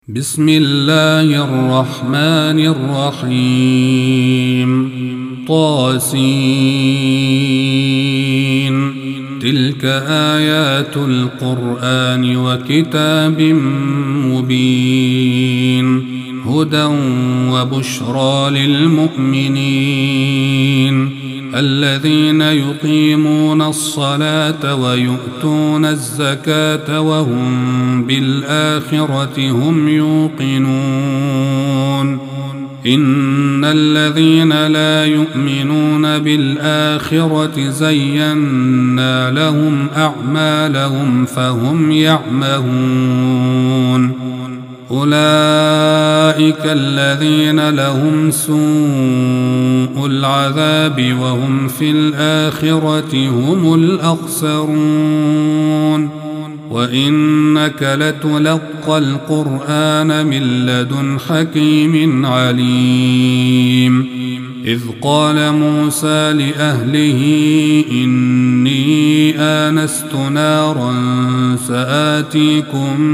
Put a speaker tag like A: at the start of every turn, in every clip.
A: بسم الله الرحمن الرحيم طاسين تلك آيات القرآن وكتاب مبين هدى وبشرى للمؤمنين الذين يقيمون الصلاة ويؤتون الزكاة وهم بالآخرة هم يوقنون إن الذين لا يؤمنون بالآخرة زينا لهم أعمالهم فهم يعمهون أولئك الذين لهم سوء العذاب وهم في الآخرة هم الأخسرون وإنك لتلقى القرآن من لدن حكيم عليم إذ قال موسى لأهله إني آنست نارا سآتيكم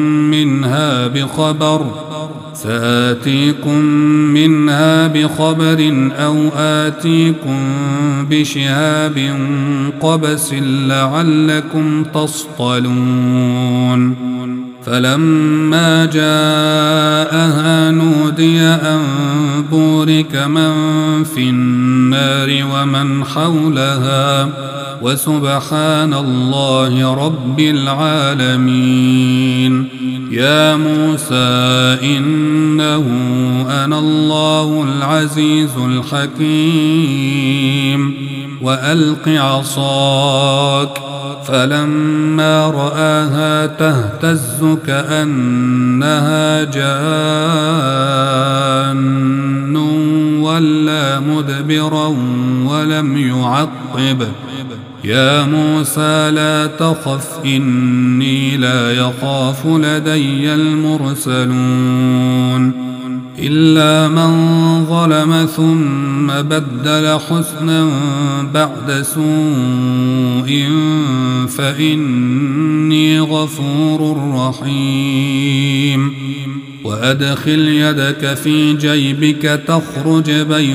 A: منها بخبر أو آتيكم بشهاب قبس لعلكم تصطلون فلما جاءها نودي أن بورك من في النار ومن حولها وسبحان الله رب العالمين يا موسى إنه أنا الله العزيز الحكيم وألق عصاك فلما رآها تهتز كأنها جان ولا مدبرا ولم يعقب يا موسى لا تخف إني لا يخاف لدي المرسلون إلا من ظلم ثم بدل حسنا بعد سوء فإني غفور رحيم وأدخل يدك في جيبك تخرج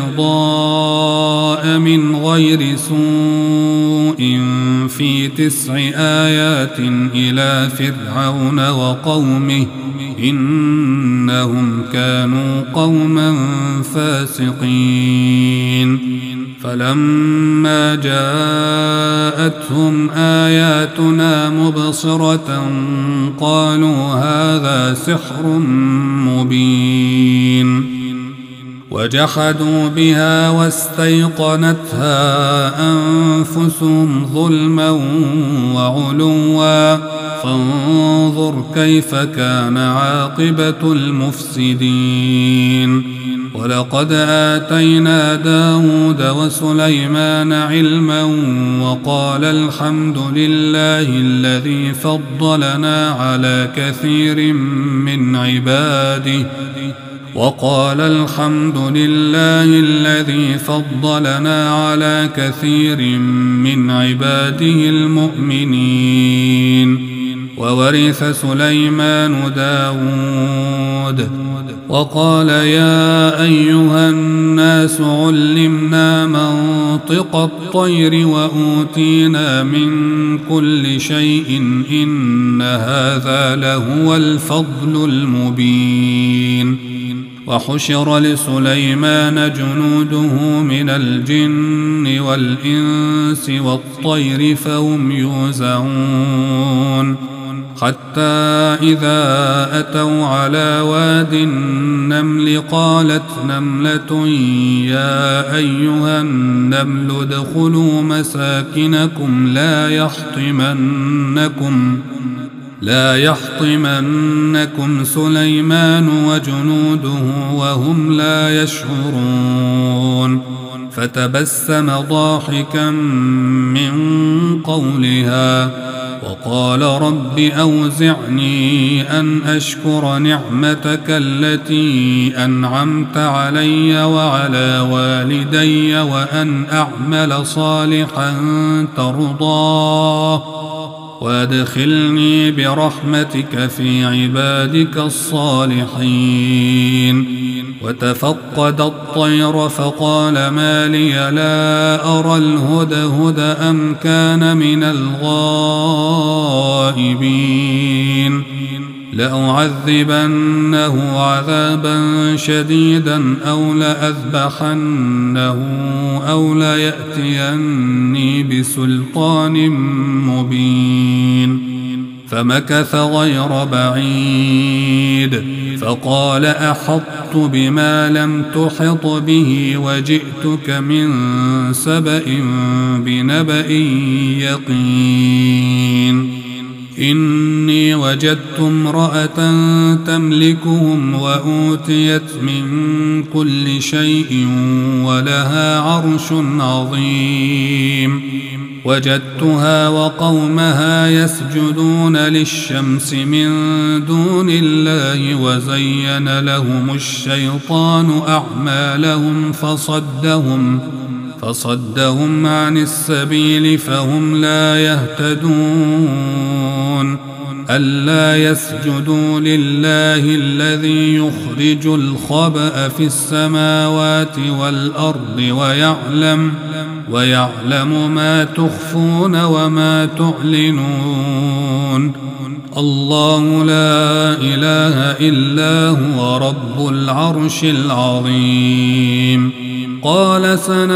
A: بيضاء من غير سوء في 9 آيات إلى فرعون وقومه إنهم كانوا قوما فاسقين فلما جاءتهم آياتنا مبصرة قالوا هذا سحر مبين وجحدوا بها واستيقنتها أنفسهم ظلما وعلوا فانظر كيف كان عاقبة المفسدين ولقد آتينا داود وسليمان علما وقال الحمد لله الذي فضلنا على كثير من عباده المؤمنين وورث سليمان داود وقال يا أيها الناس علمنا منطق الطير وأوتينا من كل شيء إن هذا لهو الفضل المبين وحشر لسليمان جنوده من الجن والإنس والطير فهم يوزعون حتى إذا أتوا على واد النمل قالت نملة يا أيها النمل ادخلوا مساكنكم لا يحطمنكم سليمان وجنوده وهم لا يشعرون فتبسم ضاحكا من قولها وقال رب أوزعني أن أشكر نعمتك التي أنعمت علي وعلى والدي وأن أعمل صالحا ترضاه وادخلني برحمتك في عبادك الصالحين. وتفقد الطير فقال ما لي لا أرى الهدهد أم كان من الغائبين لأعذبنه عذابا شديدا أو لأذبحنه أو ليأتيني بسلطان مبين. فمكث غير بعيد فقال أحطت بما لم تحط به وجئتك من سبأ بنبأ يقين. إني وجدت امرأة تملكهم وأوتيت من كل شيء ولها عرش عظيم. وجدتها وقومها يسجدون للشمس من دون الله وزين لهم الشيطان أعمالهم فصدهم عن السبيل فهم لا يهتدون. ألا يسجدوا لله الذي يخرج الخبأ في السماوات والأرض ويعلم ما تخفون وما تعلنون. الله لا إله إلا هو رب العرش العظيم. قال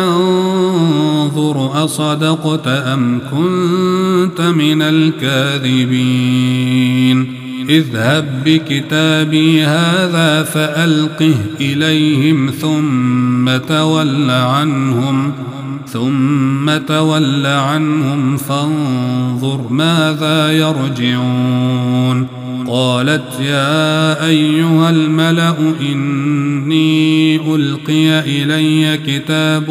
A: سننظر أصدقت أم كنت من الكاذبين. اذهب بكتابي هذا فألقه إليهم ثم تول عنهم فانظر ماذا يرجعون. قالت يا أيها الملأ إني ألقي إلي كتاب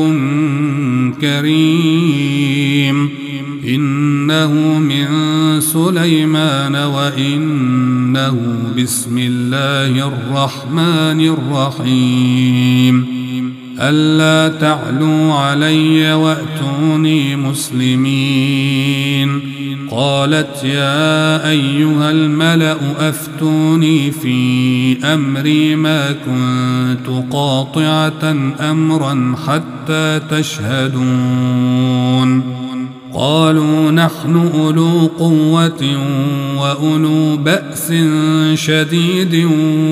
A: كريم إنه من سليمان وإنه بسم الله الرحمن الرحيم. ألا تعلوا علي وأتوني مسلمين. قالت يا أيها الملأ أفتوني في أمري ما كنت قاطعة أمرا حتى تشهدون. قالوا نحن أولو قوة وأولو بأس شديد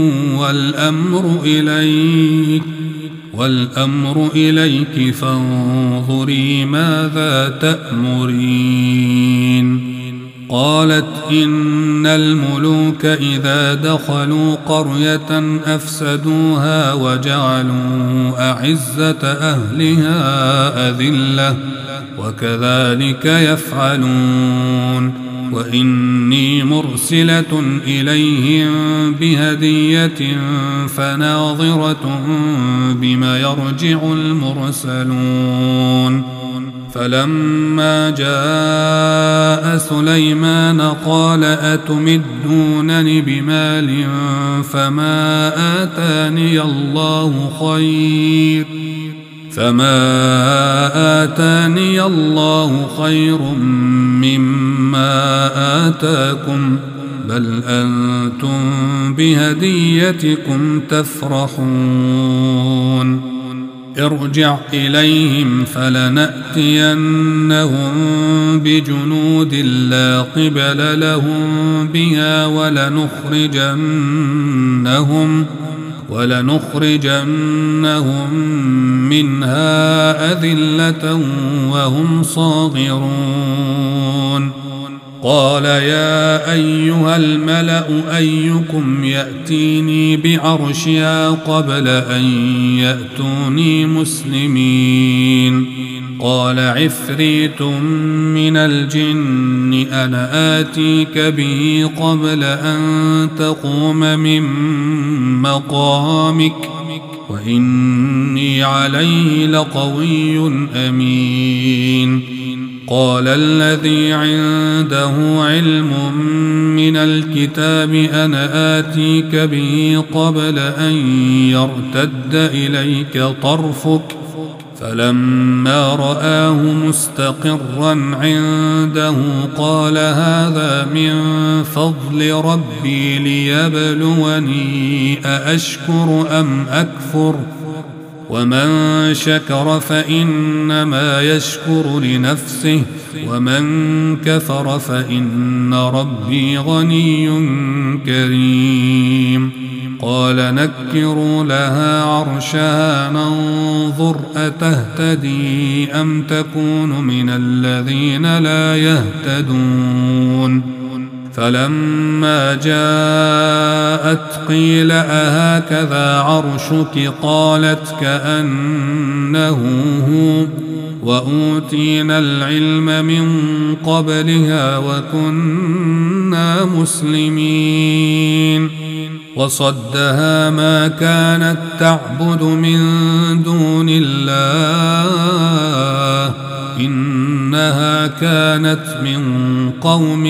A: والأمر إليك فانظري ماذا تأمرين. قالت إن الملوك إذا دخلوا قرية أفسدوها وجعلوا أعزة أهلها أذلة وكذلك يفعلون. وإني مرسلة إليهم بهدية فناظرة بما يرجع المرسلون. فلما جاء سليمان قال أتمدونني بمال فما آتاني الله خير مما آتاكم بل أنتم بهديتكم تفرحون. ارجع إليهم فلنأتينهم بجنود لا قبل لهم بها ولنخرجنهم منها أذلة وهم صاغرون. قال يا أيها الملأ أيكم يأتيني بعرشها قبل أن يأتوني مسلمين. قال عفريت من الجن أنا آتيك به قبل أن تقوم من مقامك وإني عليه لقوي أمين. قال الذي عنده علم من الكتاب أنا آتيك به قبل أن يرتد إليك طرفك فلما رآه مستقرا عنده قال هذا من فضل ربي ليبلوني أأشكر أم أكفر ومن شكر فإنما يشكر لنفسه ومن كفر فإن ربي غني كريم قال نكروا لها عرشها ننظر أتهتدي أم تكون من الذين لا يهتدون فلما جاءت قيل أهكذا عرشك قالت كأنه هو وأوتينا العلم من قبلها وكنا مسلمين وصدها ما كانت تعبد من دون الله إنها كانت من قوم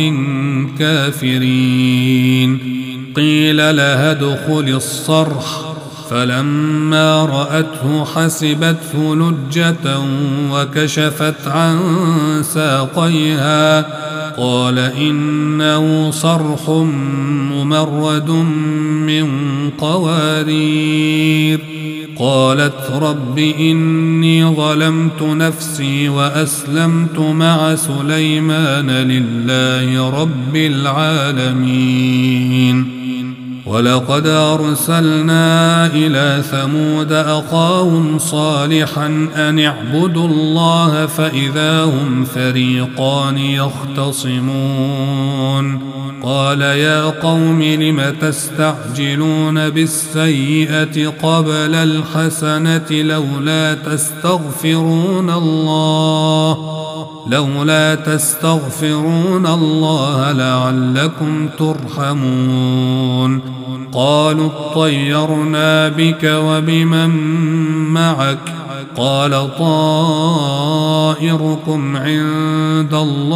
A: كافرين قيل لها ادخل الصرح فلما رأته حسبته لجة وكشفت عن ساقيها قال إنه صرح ممرد من قوارير قالت رب إني ظلمت نفسي وأسلمت مع سليمان لله رب العالمين ولقد أرسلنا إلى ثمود أخاهم صالحا أن اعبدوا الله فإذا هم فريقان يختصمون قال يا قوم لم تستعجلون بالسيئة قبل الحسنة لولا تستغفرون الله لعلكم ترحمون قالوا اطيرنا بك وبمن معك قال طائركم عند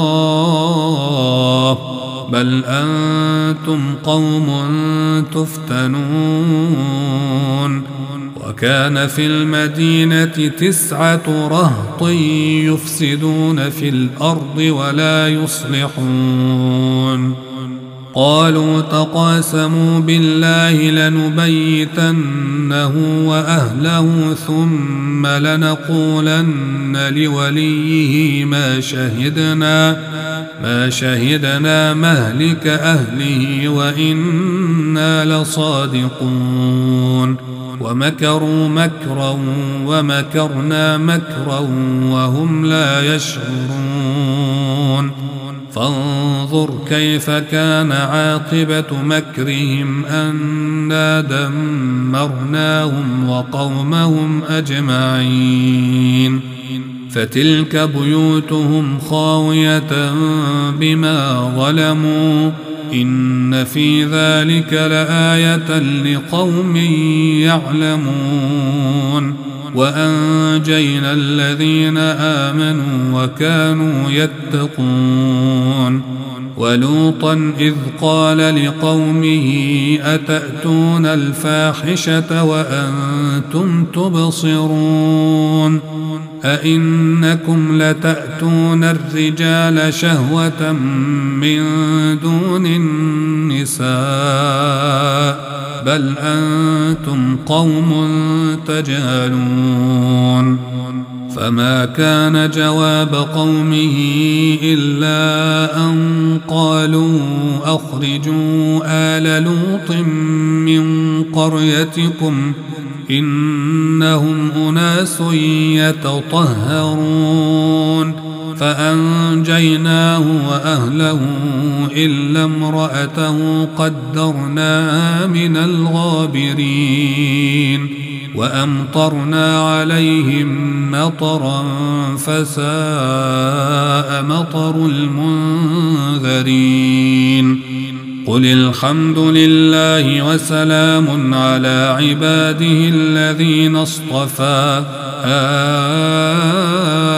A: الله بل أنتم قوم تفتنون وكان في المدينة 9 رهط يفسدون في الأرض ولا يصلحون قالوا تقاسموا بالله لنبيتنه وأهله ثم لنقولن لوليه ما شهدنا مهلك أهله وإنا لصادقون ومكروا مكرا ومكرنا مكرا وهم لا يشعرون فانظر كيف كان عاقبة مكرهم أنا دمرناهم وقومهم أجمعين فتلك بيوتهم خاوية بما ظلموا إن في ذلك لآية لقوم يعلمون وأنجينا الذين آمنوا وكانوا يتقون ولوطا إذ قال لقومه أتأتون الفاحشة وأنتم تبصرون أئنكم لتأتون الرجال شهوة من دون النساء بل أنتم قوم تجهلون فما كان جواب قومه إلا أن قالوا أخرجوا آل لوط من قريتكم إنهم أناس يتطهرون فأنجيناه وأهله إلا امرأته قدرناها من الغابرين وأمطرنا عليهم مطرا فساء مطر المنذرين قل الحمد لله وسلام على عباده الذين اصطفى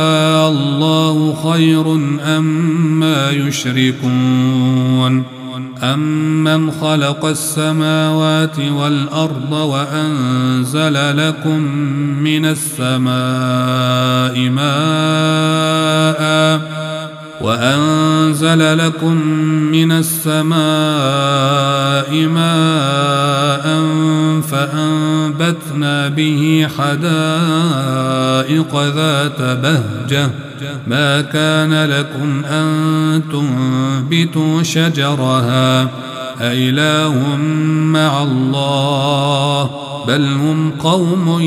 A: الله خير أما يشركون أمن خلق السماوات والأرض وأنزل لكم من السماء ماء فأنبتنا به حدائق ذات بهجة ما كان لكم أن تنبتوا شجرها أإله مع الله بل هم قوم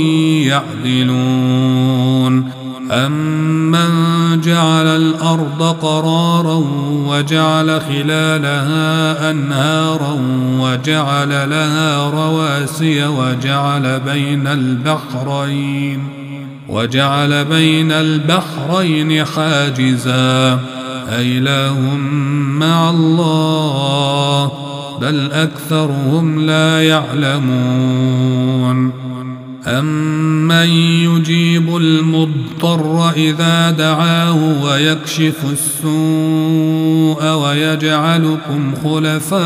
A: يعدلون أمن جعل الأرض قرارا وجعل خلالها أنهارا وجعل لها رواسي وجعل بين البحرين حاجزا أإله مع الله بل أكثرهم لا يعلمون أمن يجيب المضطر إذا دعاه ويكشف السوء ويجعلكم خلفاء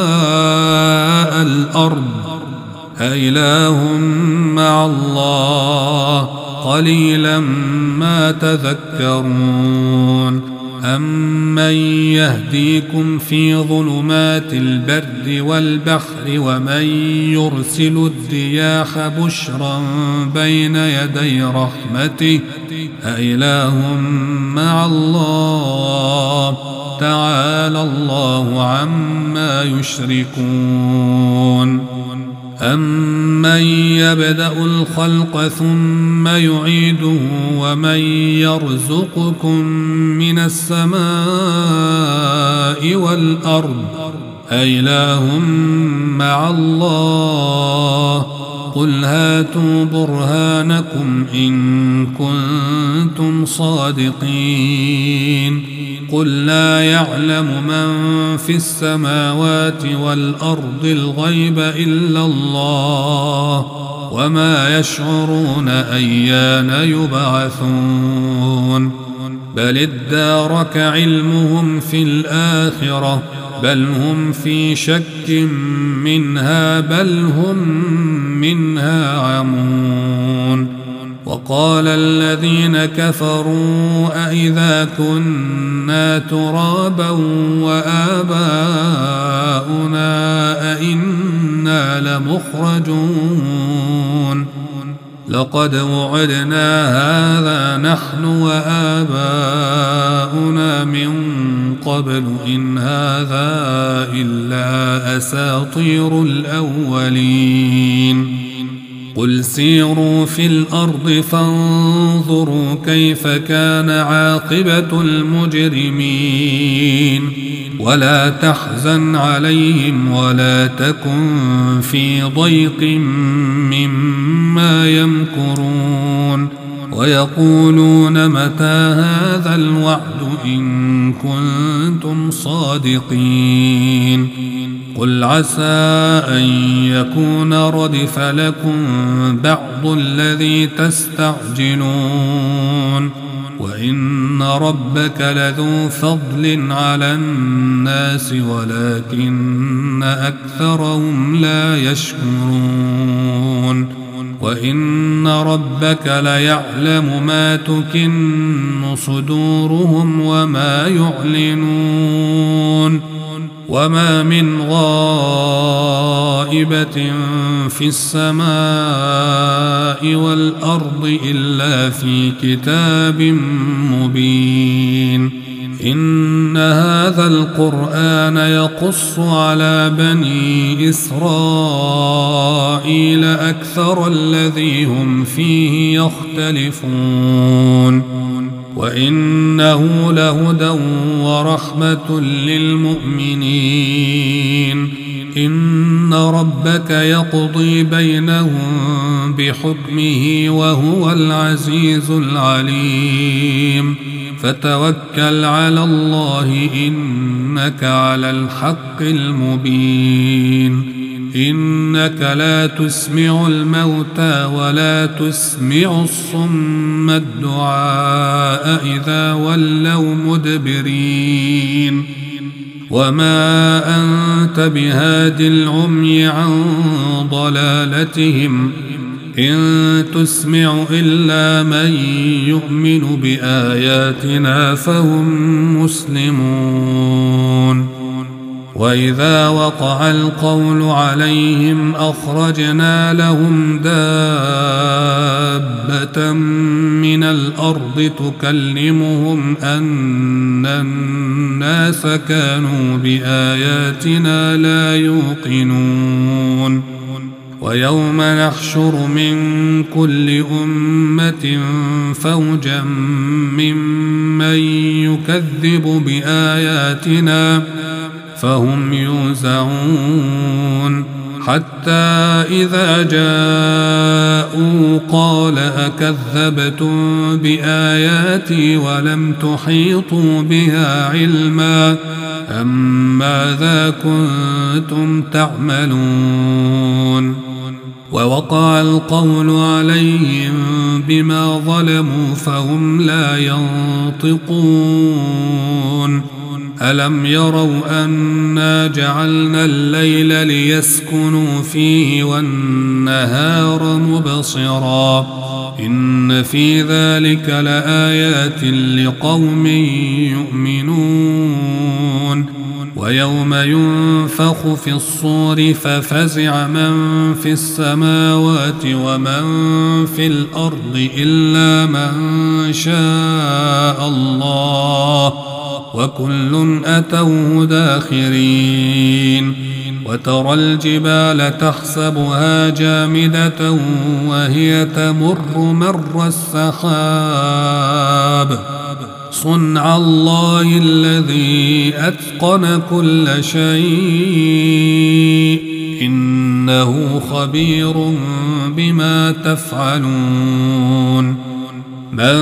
A: الأرض أإله مع الله قليلا ما تذكرون أمن يهديكم في ظلمات البر والبحر ومن يرسل الرياح بشرا بين يدي رحمته أإله مع الله تعالى الله عما يشركون أمن يبدأ الخلق ثم يعيده ومن يرزقكم من السماء والأرض أإله مع الله قل هاتوا برهانكم إن كنتم صادقين قل لا يعلم من في السماوات والأرض الغيب إلا الله وما يشعرون أيان يبعثون بل ادارك علمهم في الآخرة بل هم في شك منها بل هم منها عمون وقال الذين كفروا أئذا كنا ترابا وآباؤنا أئنا لمخرجون لقد وعدنا هذا نحن وآباؤنا من قبل إن هذا إلا أساطير الأولين قل سيروا في الأرض فانظروا كيف كان عاقبة المجرمين ولا تحزن عليهم ولا تكن في ضيق مما يمكرون ويقولون متى هذا الوعد إن كنتم صادقين قل عسى أن يكون ردف لكم بعض الذي تستعجلون وإن ربك لذو فضل على الناس ولكن أكثرهم لا يشكرون وإن ربك ليعلم ما تكن صدورهم وما يعلنون وما من غائبة في السماء والأرض إلا في كتاب مبين إن هذا القرآن يقص على بني إسرائيل أكثر الذي هم فيه يختلفون وإنه لهدى ورحمة للمؤمنين إن ربك يقضي بينهم بحكمه وهو العزيز العليم فتوكل على الله إنك على الحق المبين إنك لا تسمع الموتى ولا تسمع الصم الدعاء إذا ولوا مدبرين وما أنت بهاد العمي عن ضلالتهم إن تسمع إلا من يؤمن بآياتنا فهم مسلمون وإذا وقع القول عليهم أخرجنا لهم دابة من الأرض تكلمهم أن الناس كانوا بآياتنا لا يوقنون ويوم نحشر من كل أمة فوجا ممن يكذب بآياتنا فهم يوزعون حتى إذا جاءوا قال أكذبتم بآياتي ولم تحيطوا بها علما أم ماذا كنتم تعملون ووقع القول عليهم بما ظلموا فهم لا ينطقون ألم يروا أنا جعلنا الليل ليسكنوا فيه والنهار مبصرا إن في ذلك لآيات لقوم يؤمنون ويوم ينفخ في الصور ففزع من في السماوات ومن في الأرض إلا من شاء الله وكل أتوه داخرين وترى الجبال تحسبها جامدة وهي تمر مر السحاب صنع الله الذي أتقن كل شيء إنه خبير بما تفعلون من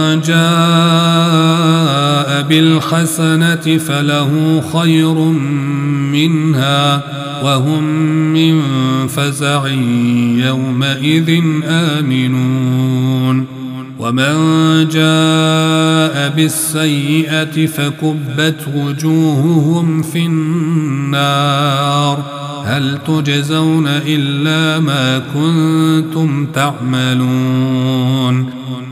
A: جاء بالحسنة فله خير منها وهم من فزع يومئذ آمنون ومن جاء بالسيئة فكبت وجوههم في النار هل تجزون إلا ما كنتم تعملون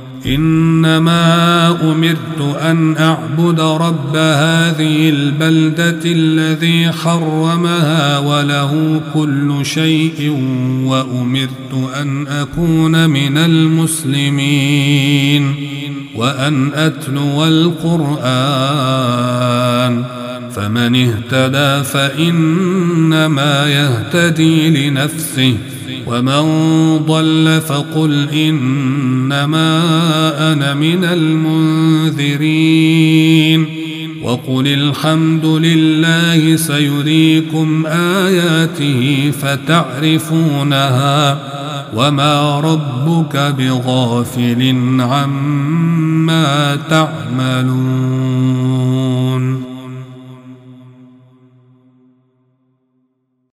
A: إنما أمرت أن أعبد رب هذه البلدة الذي حرمها وله كل شيء وأمرت أن أكون من المسلمين وأن أتلو القرآن فمن اهتدى فإنما يهتدي لنفسه ومن ضل فقل إنما أنا من المنذرين وقل الحمد لله سيريكم آياته فتعرفونها وما ربك بغافل عما تعملون